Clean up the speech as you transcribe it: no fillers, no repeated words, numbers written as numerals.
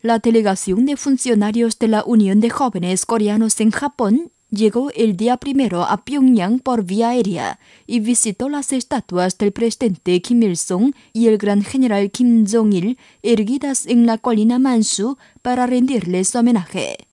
La delegación de funcionarios de la Unión de Jóvenes Coreanos en Japón llegó el día 1 a Pyongyang por vía aérea y visitó las estatuas del presidente Kim Il-sung y el gran general Kim Jong-il erguidas en la colina Mansu para rendirles homenaje.